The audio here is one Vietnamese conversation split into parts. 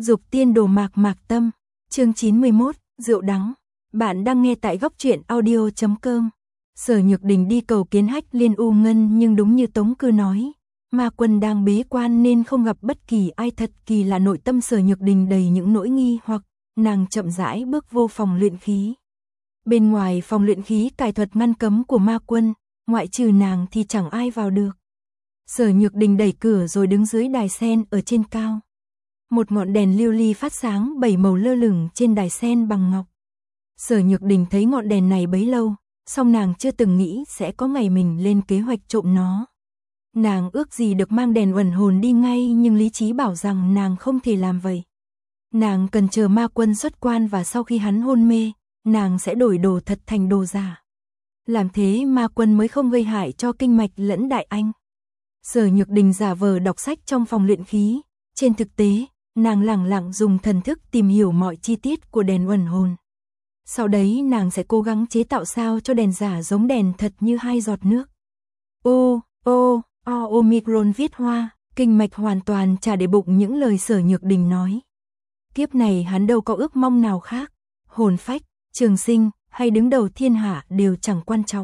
Dục tiên đồ mạc mạc tâm, chương 91, rượu đắng. Bạn đang nghe tại góc truyện audio.com. Sở Nhược Đình đi cầu kiến Hách Liên U Ngân, nhưng đúng như Tống Cư nói, Ma Quân đang bế quan nên không gặp bất kỳ ai. Thật kỳ lạ, nội tâm Sở Nhược Đình đầy những nỗi nghi hoặc. Nàng chậm rãi bước vô phòng luyện khí. Bên ngoài phòng luyện khí cài thuật ngăn cấm của Ma Quân, ngoại trừ nàng thì chẳng ai vào được. Sở Nhược Đình đẩy cửa rồi đứng dưới đài sen ở trên cao. Một ngọn đèn lưu ly phát sáng 7 màu lơ lửng trên đài sen bằng ngọc. Sở Nhược Đình thấy ngọn đèn này bấy lâu, song nàng chưa từng nghĩ sẽ có ngày mình lên kế hoạch trộm nó. Nàng ước gì được mang đèn ẩn hồn đi ngay, nhưng lý trí bảo rằng nàng không thể làm vậy. Nàng cần chờ Ma Quân xuất quan và sau khi hắn hôn mê, nàng sẽ đổi đồ thật thành đồ giả. Làm thế Ma Quân mới không gây hại cho kinh mạch lẫn Đại Anh. Sở Nhược Đình giả vờ đọc sách trong phòng luyện khí, trên thực tế, nàng lẳng lặng dùng thần thức tìm hiểu mọi chi tiết của đèn ẩn hồn. Sau đấy nàng sẽ cố gắng chế tạo sao cho đèn giả giống đèn thật như 2 giọt nước. Omicron viết hoa, kinh mạch hoàn toàn chả để bụng những lời Sở Nhược Đình nói. Kiếp này hắn đâu có ước mong nào khác, hồn phách, trường sinh hay đứng đầu thiên hạ đều chẳng quan trọng.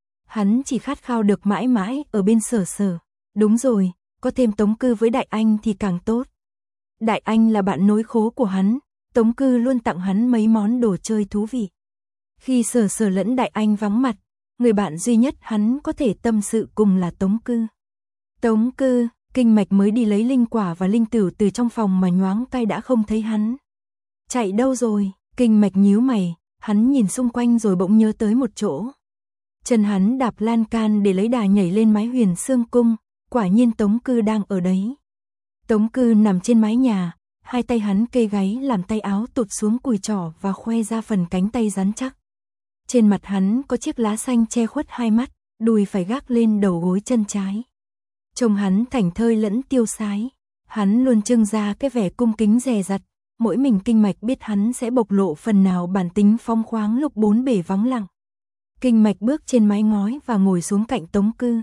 Hắn chỉ khát khao được mãi mãi ở bên Sở. Đúng rồi, có thêm Tống Cư với Đại Anh thì càng tốt. Đại Anh là bạn nối khố của hắn, Tống Cư luôn tặng hắn mấy món đồ chơi thú vị. Khi Sở lẫn Đại Anh vắng mặt, người bạn duy nhất hắn có thể tâm sự cùng là Tống Cư. Tống Cư, kinh mạch mới đi lấy linh quả và linh tửu từ trong phòng mà nhoáng tay đã không thấy hắn. Chạy đâu rồi? Kinh mạch nhíu mày, hắn nhìn xung quanh rồi bỗng nhớ tới một chỗ. Chân hắn đạp lan can để lấy đà nhảy lên mái Huyền Xương Cung, quả nhiên Tống Cư đang ở đấy. Tống Cư nằm trên mái nhà, hai tay hắn kê gáy làm tay áo tụt xuống cùi trỏ và khoe ra phần cánh tay rắn chắc. Trên mặt hắn có chiếc lá xanh che khuất hai mắt, đùi phải gác lên đầu gối chân trái. Trông hắn thảnh thơi lẫn tiêu sái, hắn luôn trưng ra cái vẻ cung kính dè dặt, mỗi mình kinh mạch biết hắn sẽ bộc lộ phần nào bản tính phóng khoáng lúc bốn bể vắng lặng. Kinh mạch bước trên mái ngói và ngồi xuống cạnh Tống Cư.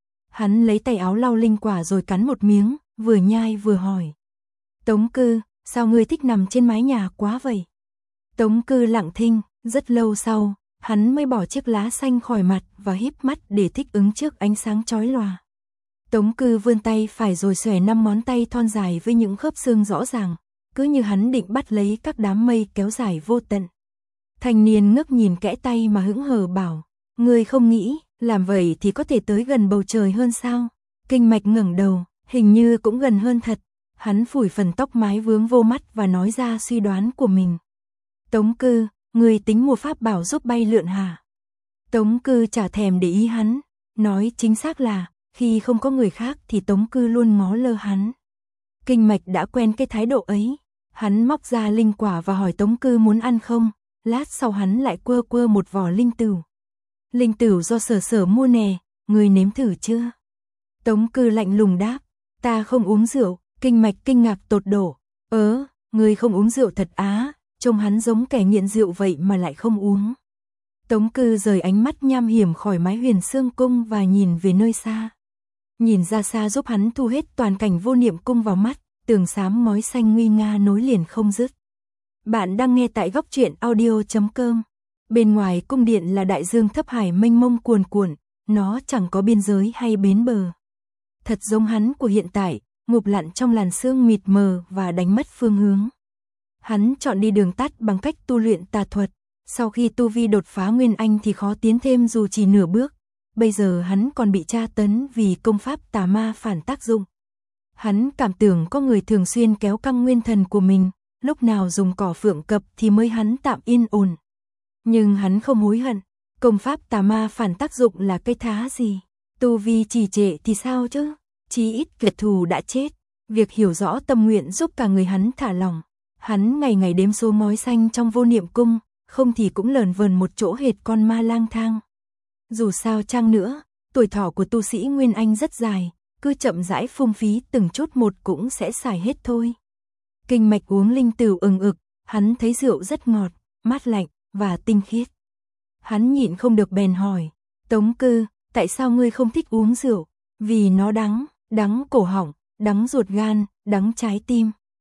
Hắn lấy tay áo lau linh quả rồi cắn một miếng, vừa nhai vừa hỏi. Tống Cư, sao ngươi thích nằm trên mái nhà quá vậy? Tống Cư lặng thinh, rất lâu sau, hắn mới bỏ chiếc lá xanh khỏi mặt và híp mắt để thích ứng trước ánh sáng chói lòa. Tống Cư vươn tay phải rồi xòe 5 ngón tay thon dài với những khớp xương rõ ràng, cứ như hắn định bắt lấy các đám mây kéo dài vô tận. Thanh niên ngước nhìn kẽ tay mà hững hờ bảo, ngươi không nghĩ, làm vậy thì có thể tới gần bầu trời hơn sao? Kinh mạch ngẩng đầu, hình như cũng gần hơn thật. Hắn phủi phần tóc mái vướng vô mắt và nói ra suy đoán của mình. Tống Cư, ngươi tính mua pháp bảo giúp bay lượn hả? Tống Cư chả thèm để ý hắn, nói chính xác là, khi không có người khác thì Tống Cư luôn ngó lơ hắn. Kinh mạch đã quen cái thái độ ấy, hắn móc ra linh quả và hỏi Tống Cư muốn ăn không, lát sau hắn lại quơ một vỏ linh tửu. Linh tửu do Sở mua nè, ngươi nếm thử chưa? Tống Cư lạnh lùng đáp, ta không uống rượu. Kinh mạch kinh ngạc tột đổ, ngươi không uống rượu thật á? Trông hắn giống kẻ nghiện rượu vậy mà lại không uống. Tống Cư rời ánh mắt nham hiểm khỏi mái Huyền Xương Cung và nhìn về nơi xa. Nhìn ra xa giúp hắn thu hết toàn cảnh Vô Niệm Cung vào mắt, tường xám ngói xanh nguy nga nối liền không dứt. Bạn đang nghe tại góc truyện audio.com. Bên ngoài cung điện là đại dương thấp hải mênh mông cuồn cuộn, nó chẳng có biên giới hay bến bờ. Thật giống hắn của hiện tại, ngụp lặn trong làn sương mịt mờ và đánh mất phương hướng. Hắn chọn đi đường tắt bằng cách tu luyện tà thuật. Sau khi tu vi đột phá Nguyên Anh thì khó tiến thêm dù chỉ nửa bước. Bây giờ hắn còn bị tra tấn vì công pháp tà ma phản tác dụng. Hắn cảm tưởng có người thường xuyên kéo căng nguyên thần của mình, lúc nào dùng cỏ phượng cập thì mới hắn tạm yên ổn. Nhưng hắn không hối hận, công pháp tà ma phản tác dụng là cái thá gì? Tu vi trì trệ thì sao chứ? Chí ít kẻ thù đã chết. Việc hiểu rõ tâm nguyện giúp cả người hắn thả lỏng. Hắn ngày ngày đếm số ngói xanh trong Vô Niệm Cung, không thì cũng lờn vờn một chỗ hệt con ma lang thang. Dù sao chăng nữa, tuổi thọ của tu sĩ Nguyên Anh rất dài, cứ chậm rãi phung phí từng chút một cũng sẽ xài hết thôi. Kinh mạch uống linh tửu ừng ực, hắn thấy rượu rất ngọt, mát lạnh và tinh khiết. Hắn nhịn không được bèn hỏi, Tống Cư, tại sao ngươi không thích uống rượu? Vì nó đắng, đắng cổ họng, đắng ruột gan, đắng trái tim.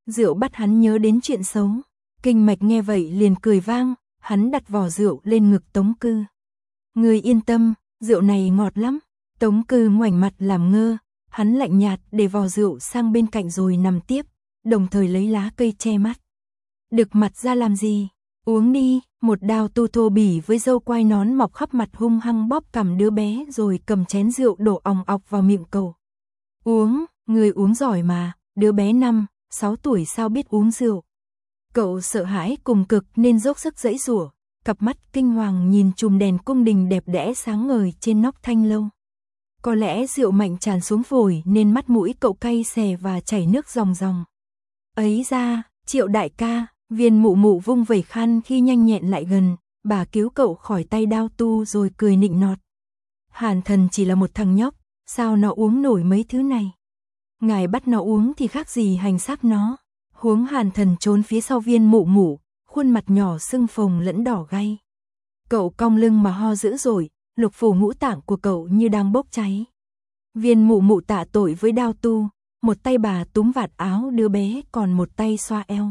Rượu bắt hắn nhớ đến chuyện xấu. Kinh Mạch nghe vậy liền cười vang, hắn đặt vỏ rượu lên ngực Tống Cư. Ngươi yên tâm, rượu này ngọt lắm. Tống Cư ngoảnh mặt làm ngơ, hắn lạnh nhạt để vò rượu sang bên cạnh rồi nằm tiếp, đồng thời lấy lá cây che mắt. Đực mặt ra làm gì? Uống đi. Một Đao Tu thô bỉ với râu quai nón mọc khắp mặt hung hăng bóp cằm đứa bé rồi cầm chén rượu đổ òng ọc vào miệng cậu. Uống, người uống giỏi mà, đứa bé 5, 6 tuổi sao biết uống rượu. Cậu sợ hãi cùng cực nên dốc sức giãy giụa, cặp mắt kinh hoàng nhìn chùm đèn cung đình đẹp đẽ sáng ngời trên nóc thanh lâu. Có lẽ rượu mạnh tràn xuống phổi nên mắt mũi cậu cay xè và chảy nước ròng ròng. Ấy ra, Triệu đại ca. Viên Mụ Mụ vung vẩy khăn khi nhanh nhẹn lại gần, bà cứu cậu khỏi tay Đao Tu rồi cười nịnh nọt. Hàn Thần chỉ là một thằng nhóc, sao nó uống nổi mấy thứ này? Ngài bắt nó uống thì khác gì hành xác nó. Huống Hàn Thần trốn phía sau Viên Mụ Mụ, khuôn mặt nhỏ sưng phồng lẫn đỏ gay. Cậu cong lưng mà ho dữ dội, lục phủ ngũ tạng của cậu như đang bốc cháy. Viên Mụ Mụ tạ tội với Đao Tu, một tay bà túm vạt áo đứa bé còn một tay xoa eo.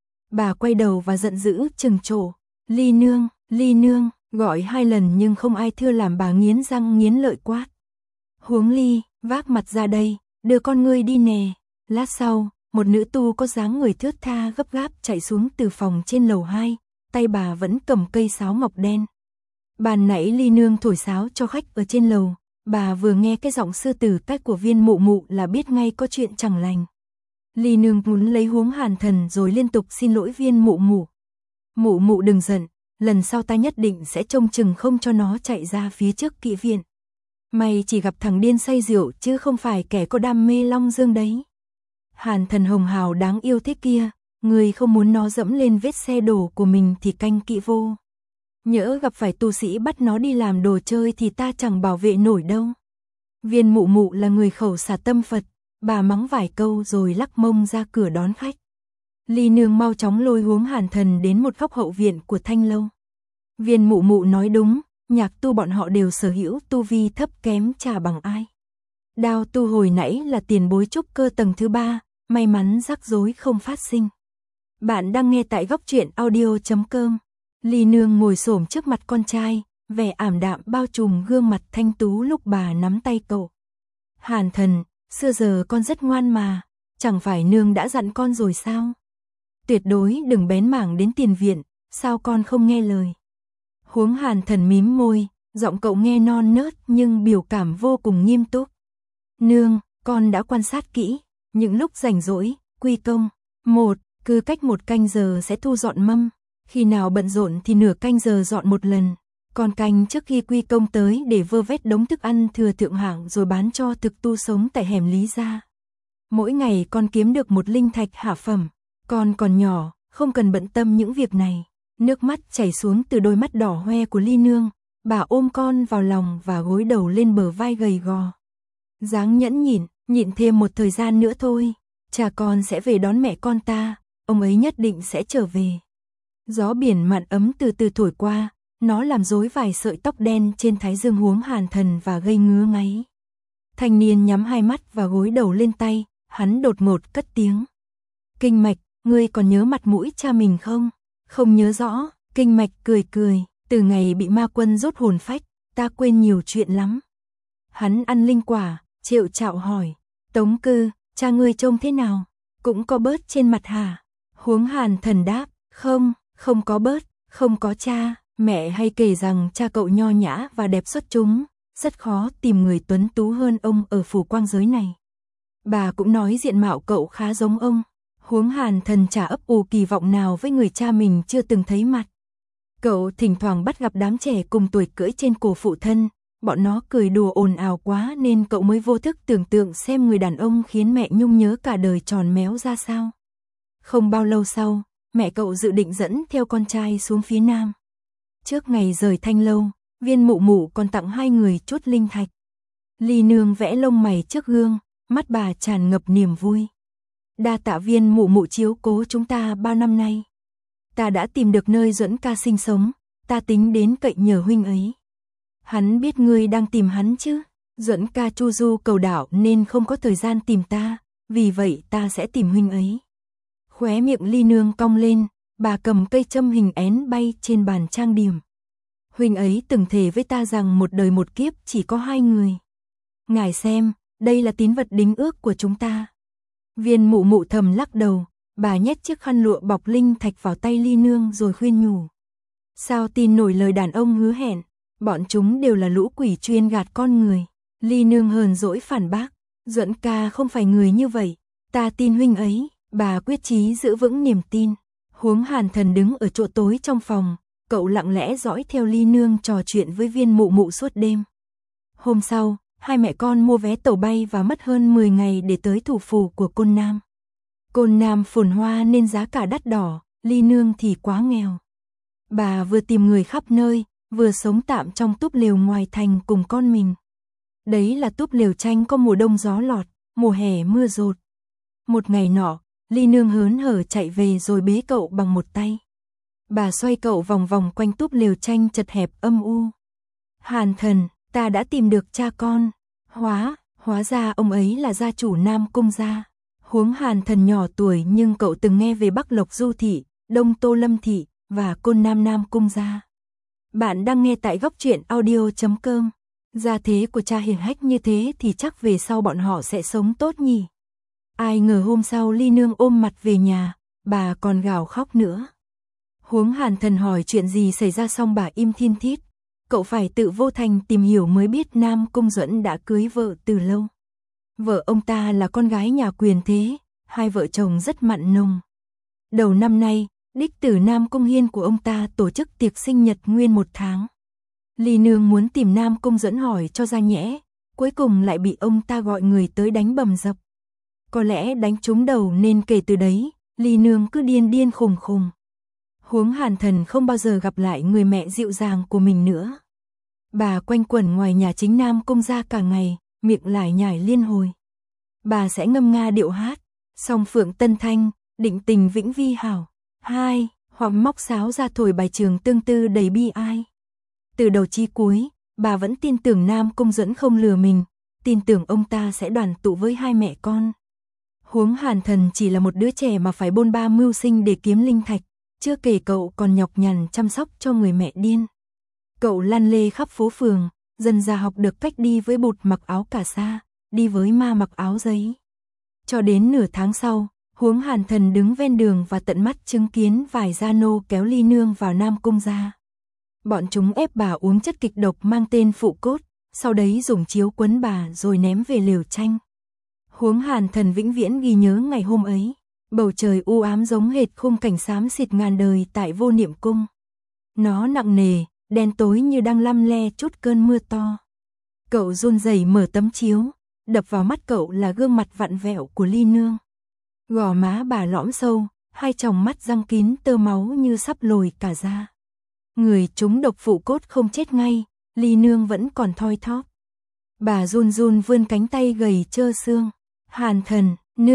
Bà quay đầu và giận dữ trừng trổ. Ly nương, gọi 2 lần nhưng không ai thưa làm bà nghiến răng nghiến lợi quát. Huống Ly, vác mặt ra đây, đưa con ngươi đi nè. Lát sau, một nữ tu có dáng người thướt tha gấp gáp chạy xuống từ phòng trên lầu 2, tay bà vẫn cầm cây sáo ngọc đen. Ban nãy Ly nương thổi sáo cho khách ở trên lầu, bà vừa nghe cái giọng sư tử cách của Viên Mụ Mụ là biết ngay có chuyện chẳng lành. Ly nương muốn lấy Huống Hàn Thần rồi liên tục xin lỗi Viên Mụ Mụ. Mụ Mụ đừng giận, lần sau ta nhất định sẽ trông chừng không cho nó chạy ra phía trước kỵ viện. Mày chỉ gặp thằng điên say rượu chứ không phải kẻ có đam mê long dương đấy. Hàn Thần hồng hào đáng yêu thế kia, người không muốn nó dẫm lên vết xe đổ của mình thì canh kỵ vô. Nhỡ gặp phải tu sĩ bắt nó đi làm đồ chơi thì ta chẳng bảo vệ nổi đâu. Viên Mụ Mụ là người khẩu xả tâm Phật. Bà mắng vài câu rồi lắc mông ra cửa đón khách. Ly nương mau chóng lôi Huống Hàn Thần đến một góc hậu viện của thanh lâu. Viên Mụ Mụ nói đúng, nhạc tu bọn họ đều sở hữu tu vi thấp kém chả bằng ai. Đao Tu hồi nãy là tiền bối trúc cơ tầng thứ 3, may mắn rắc rối không phát sinh. Bạn đang nghe tại góc truyện audio.com. Ly nương ngồi xổm trước mặt con trai, vẻ ảm đạm bao trùm gương mặt thanh tú lúc bà nắm tay cậu. Hàn Thần, xưa giờ con rất ngoan mà, chẳng phải nương đã dặn con rồi sao? Tuyệt đối đừng bén mảng đến tiền viện, sao con không nghe lời? Huống Hàn Thần mím môi, giọng cậu nghe non nớt nhưng biểu cảm vô cùng nghiêm túc. Nương, con đã quan sát kỹ, những lúc rảnh rỗi, quy công. 1, cứ cách 1 canh giờ sẽ thu dọn mâm, khi nào bận rộn thì nửa canh giờ dọn một lần. Còn canh trước khi quy công tới để vơ vét đống thức ăn thừa thượng hạng rồi bán cho thực tu sống tại hẻm Lý Gia. Mỗi ngày con kiếm được 1 linh thạch hạ phẩm, con còn nhỏ, không cần bận tâm những việc này. Nước mắt chảy xuống từ đôi mắt đỏ hoe của Ly nương, bà ôm con vào lòng và gối đầu lên bờ vai gầy gò. Dáng nhẫn nhịn thêm một thời gian nữa thôi, cha con sẽ về đón mẹ con ta, ông ấy nhất định sẽ trở về. Gió biển mặn ấm từ từ thổi qua. Nó làm rối vài sợi tóc đen trên thái dương Huống Hàn Thần và gây ngứa ngáy. Thanh niên nhắm 2 mắt và gối đầu lên tay, hắn đột ngột cất tiếng. Kinh Mạch, ngươi còn nhớ mặt mũi cha mình không? Không nhớ rõ, Kinh Mạch cười, từ ngày bị ma quân rốt hồn phách, ta quên nhiều chuyện lắm. Hắn ăn linh quả, Triệu Trạo hỏi, Tống Cư, cha ngươi trông thế nào? Cũng có bớt trên mặt hả? Huống Hàn Thần đáp, không có bớt, không có cha. Mẹ hay kể rằng cha cậu nho nhã và đẹp xuất chúng, rất khó tìm người tuấn tú hơn ông ở phủ quang giới này. Bà cũng nói diện mạo cậu khá giống ông. Huống Hàn Thần chả ấp ủ kỳ vọng nào với người cha mình chưa từng thấy mặt. Cậu thỉnh thoảng bắt gặp đám trẻ cùng tuổi cưỡi trên cổ phụ thân, bọn nó cười đùa ồn ào quá nên cậu mới vô thức tưởng tượng xem người đàn ông khiến mẹ nhung nhớ cả đời tròn méo ra sao. Không bao lâu sau, mẹ cậu dự định dẫn theo con trai xuống phía nam. Trước ngày rời thanh lâu, Viên Mụ Mụ còn tặng 2 người chút linh thạch. Ly nương vẽ lông mày trước gương, mắt bà tràn ngập niềm vui. Đa tạ Viên Mụ Mụ chiếu cố chúng ta bao năm nay. Ta đã tìm được nơi Duẫn ca sinh sống, ta tính đến cậy nhờ huynh ấy. Hắn biết ngươi đang tìm hắn chứ? Duẫn ca chu du cầu đảo nên không có thời gian tìm ta, vì vậy ta sẽ tìm huynh ấy. Khóe miệng Ly Nương cong lên, bà cầm cây châm hình én bay trên bàn trang điểm. Huynh ấy từng thề với ta rằng một đời một kiếp chỉ có hai người. Ngài xem, đây là tín vật đính ước của chúng ta. Viên Mụ Mụ thầm lắc đầu, bà nhét chiếc khăn lụa bọc linh thạch vào tay Ly Nương rồi khuyên nhủ. Sao tin nổi lời đàn ông hứa hẹn, bọn chúng đều là lũ quỷ chuyên gạt con người. Ly Nương hờn dỗi phản bác, Duẫn ca không phải người như vậy, ta tin huynh ấy. Bà quyết chí giữ vững niềm tin. Huống Hàn Thần đứng ở chỗ tối trong phòng, cậu lặng lẽ dõi theo Ly Nương trò chuyện với Viên Mụ Mụ suốt đêm. Hôm sau, hai mẹ con mua vé tàu bay và mất hơn 10 ngày để tới thủ phủ của Côn Nam. Côn Nam phồn hoa nên giá cả đắt đỏ, Ly Nương thì quá nghèo. Bà vừa tìm người khắp nơi, vừa sống tạm trong túp lều ngoài thành cùng con mình. Đấy là túp lều tranh có mùa đông gió lọt, mùa hè mưa dột. Một ngày nọ, Ly Nương hớn hở chạy về rồi bế cậu bằng một tay. Bà xoay cậu vòng vòng quanh túp lều tranh chật hẹp âm u. Hàn Thần, ta đã tìm được cha con. Hóa ra ông ấy là gia chủ Nam Cung gia. Huống Hàn Thần nhỏ tuổi nhưng cậu từng nghe về Bắc Lộc Du Thị, Đông Tô Lâm Thị và Côn Nam Nam Cung gia. Bạn đang nghe tại góc truyện audio.com. Gia thế của cha hiền hách như thế thì chắc về sau bọn họ sẽ sống tốt nhỉ. Ai ngờ hôm sau Ly Nương ôm mặt về nhà, bà còn gào khóc nữa. Huống Hàn Thần hỏi chuyện gì xảy ra xong bà im thiên thít. Cậu phải tự vô thành tìm hiểu mới biết Nam Cung Duẫn đã cưới vợ từ lâu. Vợ ông ta là con gái nhà quyền thế, hai vợ chồng rất mặn nồng. Đầu năm nay, đích tử Nam Cung Hiên của ông ta tổ chức tiệc sinh nhật nguyên 1 tháng. Ly Nương muốn tìm Nam Cung Duẫn hỏi cho ra nhẽ, cuối cùng lại bị ông ta gọi người tới đánh bầm dập. Có lẽ đánh trúng đầu nên kể từ đấy, Ly Nương cứ điên điên khùng khùng. Huống Hàn Thần không bao giờ gặp lại người mẹ dịu dàng của mình nữa. Bà quanh quẩn ngoài nhà chính Nam Cung gia cả ngày, miệng lải nhải liên hồi. Bà sẽ ngâm nga điệu hát, song phượng tân thanh, định tình vĩnh vi hảo. Hoặc móc sáo ra thổi bài trường tương tư đầy bi ai. Từ đầu chí cuối, bà vẫn tin tưởng Nam Cung Duẫn không lừa mình, tin tưởng ông ta sẽ đoàn tụ với hai mẹ con. Huống Hàn Thần chỉ là một đứa trẻ mà phải bôn ba mưu sinh để kiếm linh thạch, chưa kể cậu còn nhọc nhằn chăm sóc cho người mẹ điên. Cậu lăn lê khắp phố phường, dần dà học được cách đi với bụt mặc áo cà sa, đi với ma mặc áo giấy. Cho đến nửa tháng sau, Huống Hàn Thần đứng ven đường và tận mắt chứng kiến vài gia nô kéo Ly Nương vào Nam Cung gia. Bọn chúng ép bà uống chất kịch độc mang tên phụ cốt, sau đấy dùng chiếu quấn bà rồi ném về lều tranh. Huống Hàn Thần vĩnh viễn ghi nhớ ngày hôm ấy, bầu trời u ám giống hệt khung cảnh xám xịt ngàn đời tại Vô Niệm Cung. Nó nặng nề, đen tối như đang lăm le chút cơn mưa to. Cậu run rẩy mở tấm chiếu, đập vào mắt cậu là gương mặt vặn vẹo của Ly Nương. Gò má bà lõm sâu, hai tròng mắt răng kín tơ máu như sắp lồi cả ra. Người trúng độc phụ cốt không chết ngay, Ly Nương vẫn còn thoi thóp. Bà run run vươn cánh tay gầy trơ xương. Hàn Thần,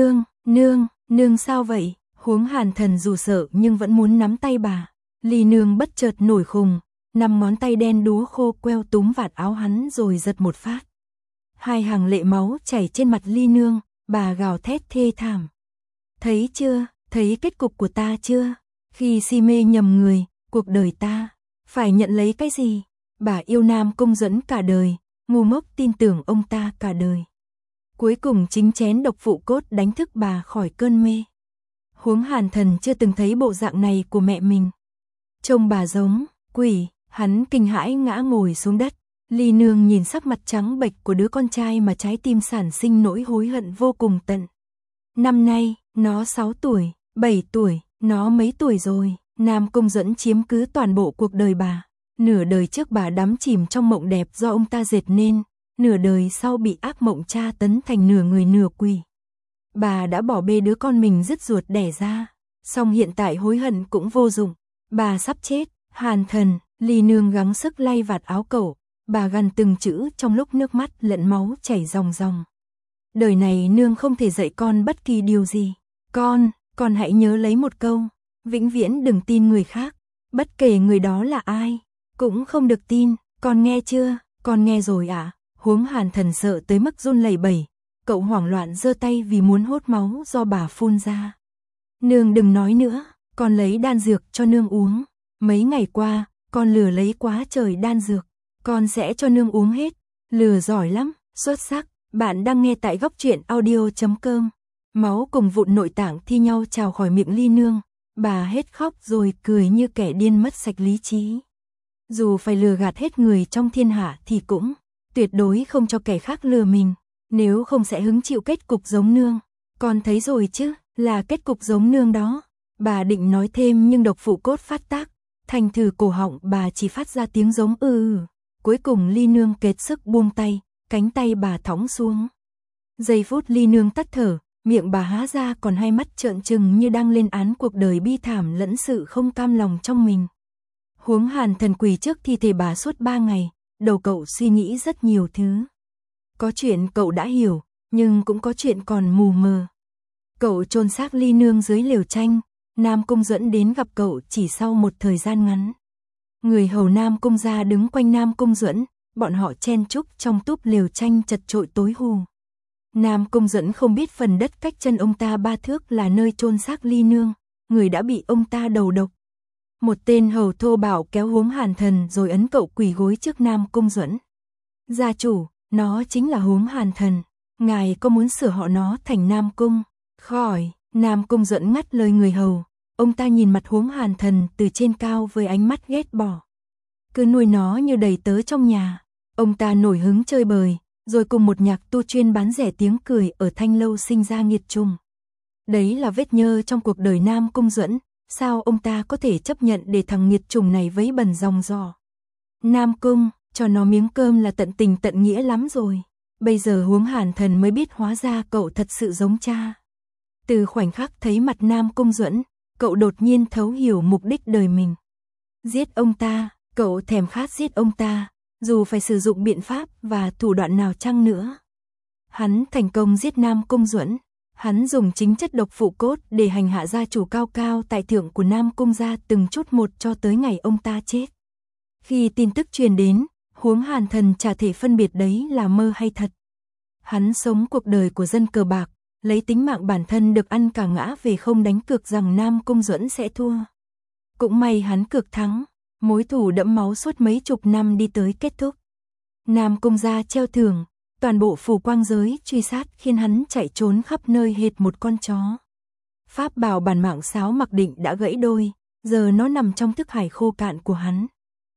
nương sao vậy? Huống Hàn Thần dù sợ nhưng vẫn muốn nắm tay bà. Ly Nương bất chợt nổi khùng, 5 ngón tay đen đúa khô queo túm vạt áo hắn rồi giật một phát. Hai hàng lệ máu chảy trên mặt Ly Nương, bà gào thét thê thảm. Thấy chưa, thấy kết cục của ta chưa? Khi si mê nhầm người, cuộc đời ta phải nhận lấy cái gì? Bà yêu Nam Cung Duẫn cả đời, ngu ngốc tin tưởng ông ta cả đời. Cuối cùng chính chén độc phụ cốt đánh thức bà khỏi cơn mê. Huống Hàn Thần chưa từng thấy bộ dạng này của mẹ mình. Trông bà giống quỷ, hắn kinh hãi ngã ngồi xuống đất. Ly Nương nhìn sắc mặt trắng bệch của đứa con trai mà trái tim sản sinh nỗi hối hận vô cùng tận. Năm nay, nó 6 tuổi, 7 tuổi, nó mấy tuổi rồi. Nam Cung Duẫn chiếm cứ toàn bộ cuộc đời bà. Nửa đời trước bà đắm chìm trong mộng đẹp do ông ta dệt nên, nửa đời sau bị ác mộng tra tấn thành nửa người nửa quỷ. Bà đã bỏ bê đứa con mình dứt ruột đẻ ra, song hiện tại hối hận cũng vô dụng. Bà sắp chết. Hàn Thần, Ly Nương gắng sức lay vạt áo cậu, bà gằn từng chữ trong lúc nước mắt lẫn máu chảy ròng ròng. Đời này nương không thể dạy con bất kỳ điều gì. Con hãy nhớ lấy một câu, vĩnh viễn đừng tin người khác, bất kể người đó là ai, cũng không được tin, con nghe chưa? Con nghe rồi ạ. Huống Hàn Thần sợ tới mức run lẩy bẩy, cậu hoảng loạn giơ tay vì muốn hốt máu do bà phun ra. Nương đừng nói nữa, con lấy đan dược cho nương uống. Mấy ngày qua, con lừa lấy quá trời đan dược, con sẽ cho nương uống hết. Lừa giỏi lắm, xuất sắc. Bạn đang nghe tại Góc Truyện Audio.com. Máu cùng vụn nội tạng thi nhau trào khỏi miệng Ly Nương. Bà hết khóc rồi cười như kẻ điên mất sạch lý trí. Dù phải lừa gạt hết người trong thiên hạ thì cũng tuyệt đối không cho kẻ khác lừa mình. Nếu không sẽ hứng chịu kết cục giống nương. Con thấy rồi chứ, là kết cục giống nương đó. Bà định nói thêm nhưng độc phụ cốt phát tác. Thành thử cổ họng bà chỉ phát ra tiếng giống Cuối cùng Ly Nương kiệt sức buông tay, cánh tay bà thõng xuống. Giây phút Ly Nương tắt thở, miệng bà há ra còn hai mắt trợn trừng như đang lên án cuộc đời bi thảm lẫn sự không cam lòng trong mình. Huống Hàn Thần quỳ trước thi thể bà suốt 3 ngày, đầu cậu suy nghĩ rất nhiều thứ. Có chuyện cậu đã hiểu, nhưng cũng có chuyện còn mù mờ. Cậu chôn xác Ly Nương dưới lều tranh, Nam Cung Duẫn đến gặp cậu chỉ sau một thời gian ngắn. Người hầu Nam Cung gia đứng quanh Nam Cung Duẫn, bọn họ chen chúc trong túp lều tranh chật chội tối hù. Nam Cung Duẫn không biết phần đất cách chân ông ta 3 thước là nơi chôn xác Ly Nương, người đã bị ông ta đầu độc. Một tên hầu thô bạo kéo Huống Hàn Thần rồi ấn cậu quỳ gối trước Nam Cung Duẫn. Gia chủ, nó chính là Huống Hàn Thần, ngài có muốn sửa họ nó thành Nam Cung? Khỏi, Nam Cung Duẫn ngắt lời người hầu. Ông ta nhìn mặt Huống Hàn Thần từ trên cao với ánh mắt ghét bỏ. Cứ nuôi nó như đầy tớ trong nhà. Ông ta nổi hứng chơi bời, rồi cùng một nhạc tu chuyên bán rẻ tiếng cười ở Thanh Lâu sinh ra nghiệt trùng. Đấy là vết nhơ trong cuộc đời Nam Cung Duẫn, sao ông ta có thể chấp nhận để thằng nghiệt trùng này vấy bẩn dòng dò. Nam Cung, cho nó miếng cơm là tận tình tận nghĩa lắm rồi. Bây giờ Huống Hàn Thần mới biết hóa ra cậu thật sự giống cha. Từ khoảnh khắc thấy mặt Nam Cung Duẫn, cậu đột nhiên thấu hiểu mục đích đời mình. Giết ông ta, cậu thèm khát giết ông ta, dù phải sử dụng biện pháp và thủ đoạn nào chăng nữa. Hắn thành công giết Nam Cung Duẫn, hắn dùng chính chất độc phụ cốt để hành hạ gia chủ cao cao tại thượng của Nam Cung gia từng chút một cho tới ngày ông ta chết. Khi tin tức truyền đến, Huống Hàn Thần chả thể phân biệt đấy là mơ hay thật. Hắn sống cuộc đời của dân cờ bạc, lấy tính mạng bản thân được ăn cả ngã về không đánh cược rằng Nam Cung Duẫn sẽ thua. Cũng may hắn cược thắng, mối thù đẫm máu suốt mấy chục năm đi tới kết thúc. Nam Cung gia treo thưởng, toàn bộ phủ quang giới truy sát khiến hắn chạy trốn khắp nơi hệt một con chó. Pháp bảo bản mạng sáo mặc định đã gãy đôi, giờ nó nằm trong thức hải khô cạn của hắn.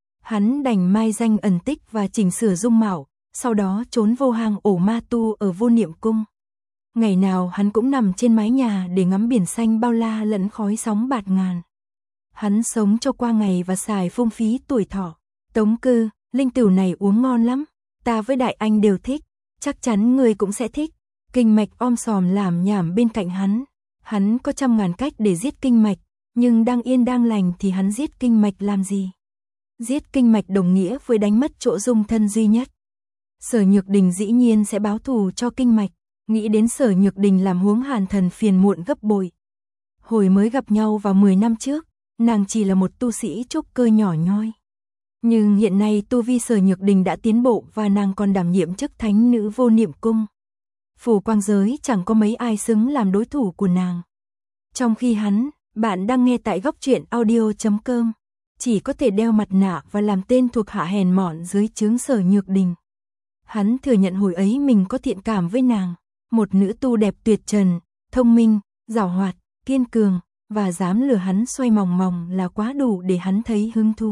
Hắn đành mai danh ẩn tích và chỉnh sửa dung mạo, sau đó trốn vô hang ổ ma tu ở Vô Niệm Cung. Ngày nào hắn cũng nằm trên mái nhà để ngắm biển xanh bao la lẫn khói sóng bạt ngàn. Hắn sống cho qua ngày và xài phung phí tuổi thọ. Tống Cư, linh tửu này uống ngon lắm, ta với Đại Anh đều thích, chắc chắn người cũng sẽ thích. Kinh Mạch om sòm làm nhảm bên cạnh hắn. Hắn có 100.000 cách để giết Kinh Mạch, nhưng đang yên đang lành thì hắn giết Kinh Mạch làm gì? Giết Kinh Mạch đồng nghĩa với đánh mất chỗ dung thân duy nhất. Sở Nhược Đình dĩ nhiên sẽ báo thù cho Kinh Mạch. Nghĩ đến Sở Nhược Đình làm Huống Hàn Thần phiền muộn gấp bội. Hồi mới gặp nhau vào 10 năm trước, nàng chỉ là một tu sĩ trúc cơ nhỏ nhoi. Nhưng hiện nay tu vi Sở Nhược Đình đã tiến bộ và nàng còn đảm nhiệm chức thánh nữ Vô Niệm Cung. Phủ quang giới chẳng có mấy ai xứng làm đối thủ của nàng. Trong khi bạn đang nghe tại Góc Truyện Audio.com, chỉ có thể đeo mặt nạ và làm tên thuộc hạ hèn mọn dưới trướng Sở Nhược Đình. Hắn thừa nhận hồi ấy mình có thiện cảm với nàng. Một nữ tu đẹp tuyệt trần, thông minh, giàu hoạt, kiên cường, và dám lừa hắn xoay mòng mòng là quá đủ để hắn thấy hứng thú.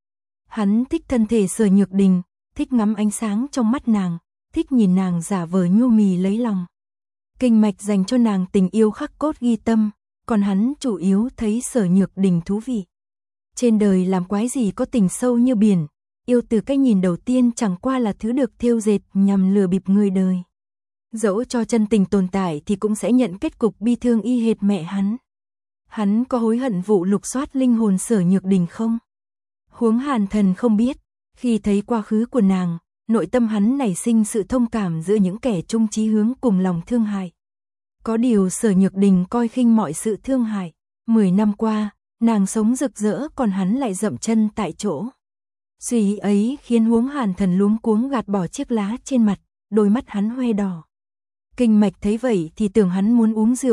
Hắn thích thân thể Sở Nhược Đình, thích ngắm ánh sáng trong mắt nàng, thích nhìn nàng giả vờ nhu mì lấy lòng. Kinh Mạch dành cho nàng tình yêu khắc cốt ghi tâm, còn hắn chủ yếu thấy Sở Nhược Đình thú vị. Trên đời làm quái gì có tình sâu như biển, yêu từ cái nhìn đầu tiên chẳng qua là thứ được thêu dệt nhằm lừa bịp người đời. Dẫu cho chân tình tồn tại thì cũng sẽ nhận kết cục bi thương y hệt mẹ hắn. Hắn có hối hận vụ lục soát linh hồn Sở Nhược Đình không? Huống Hàn Thần không biết, khi thấy quá khứ của nàng, nội tâm hắn nảy sinh sự thông cảm giữa những kẻ chung chí hướng cùng lòng thương hại. Có điều Sở Nhược Đình coi khinh mọi sự thương hại. 10 năm qua, nàng sống rực rỡ còn hắn lại dậm chân tại chỗ. Suy nghĩ ấy khiến Huống Hàn Thần luống cuống gạt bỏ chiếc lá trên mặt, đôi mắt hắn hoe đỏ. Kinh Mạch thấy vậy thì tưởng hắn muốn uống rượu,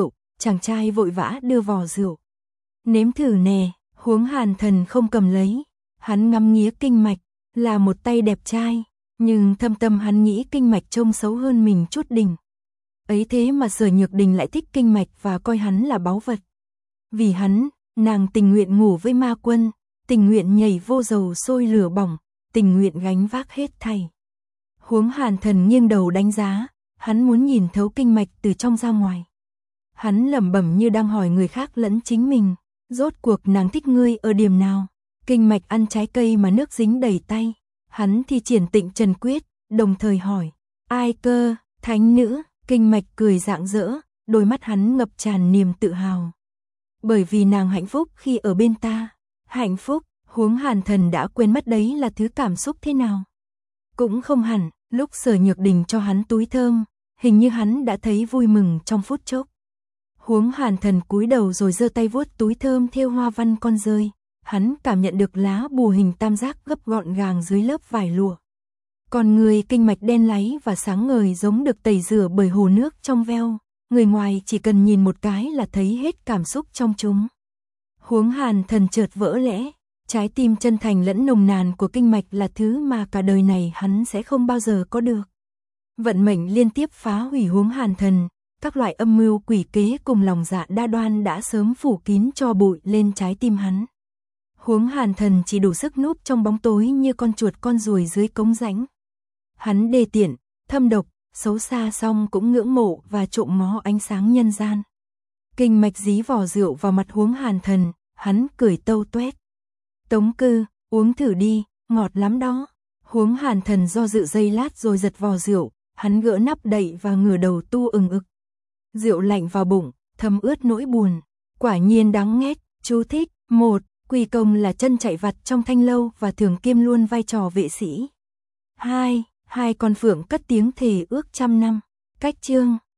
chàng trai vội vã đưa vò rượu. Nếm thử nè, Huống Hàn Thần không cầm lấy, hắn ngắm nghía kinh mạch, là một tay đẹp trai, nhưng thâm tâm hắn nghĩ kinh mạch trông xấu hơn mình chút đỉnh. Ấy thế mà Sở Nhược Đình lại thích kinh mạch và coi hắn là báu vật. Vì hắn, nàng tình nguyện ngủ với ma quân, tình nguyện nhảy vô dầu sôi lửa bỏng, tình nguyện gánh vác hết thảy. Huống Hàn Thần nghiêng đầu đánh giá, hắn muốn nhìn thấu kinh mạch từ trong ra ngoài. Hắn lẩm bẩm như đang hỏi người khác lẫn chính mình, rốt cuộc nàng thích ngươi ở điểm nào? Kinh mạch ăn trái cây mà nước dính đầy tay. Hắn thì triển Tịnh Trần Quyết, đồng thời hỏi, ai cơ, thánh nữ? Kinh mạch cười rạng rỡ, đôi mắt hắn ngập tràn niềm tự hào. Bởi vì nàng hạnh phúc khi ở bên ta. Hạnh phúc, Huống Hàn Thần đã quên mất đấy là thứ cảm xúc thế nào. Cũng không hẳn, lúc Sở Nhược Đình cho hắn túi thơm, hình như hắn đã thấy vui mừng trong phút chốc. Huống Hàn Thần cúi đầu rồi giơ tay vuốt túi thơm thêu hoa văn con dơi. Hắn cảm nhận được lá bùa hình tam giác gấp gọn gàng dưới lớp vải lụa. Còn người kinh mạch đen láy và sáng ngời giống được tẩy rửa bởi hồ nước trong veo. Người ngoài chỉ cần nhìn một cái là thấy hết cảm xúc trong chúng. Huống Hàn Thần chợt vỡ lẽ, trái tim chân thành lẫn nồng nàn của kinh mạch là thứ mà cả đời này hắn sẽ không bao giờ có được. Vận mệnh liên tiếp phá hủy Huống Hàn Thần, các loại âm mưu quỷ kế cùng lòng dạ đa đoan đã sớm phủ kín tro bụi lên trái tim hắn. Huống Hàn Thần chỉ đủ sức núp trong bóng tối như con chuột con ruồi dưới cống rãnh. Hắn đê tiện, thâm độc, xấu xa song cũng ngưỡng mộ và trộm ngó ánh sáng nhân gian. Kinh mạch dí vò rượu vào mặt Huống Hàn Thần, hắn cười tâu tuét. Tống Cư, uống thử đi, ngọt lắm đó. Huống Hàn Thần do dự giây lát rồi giật vò rượu, hắn gỡ nắp đậy và ngửa đầu tu ừng ực. Rượu lạnh vào bụng, thấm ướt nỗi buồn. Quả nhiên đáng nghét. Chú thích. 1. Quỳ Công là chân chạy vặt trong thanh lâu và thường kiêm luôn vai trò vệ sĩ. 2. Hai con phượng cất tiếng thề ước 100 năm. Cách chương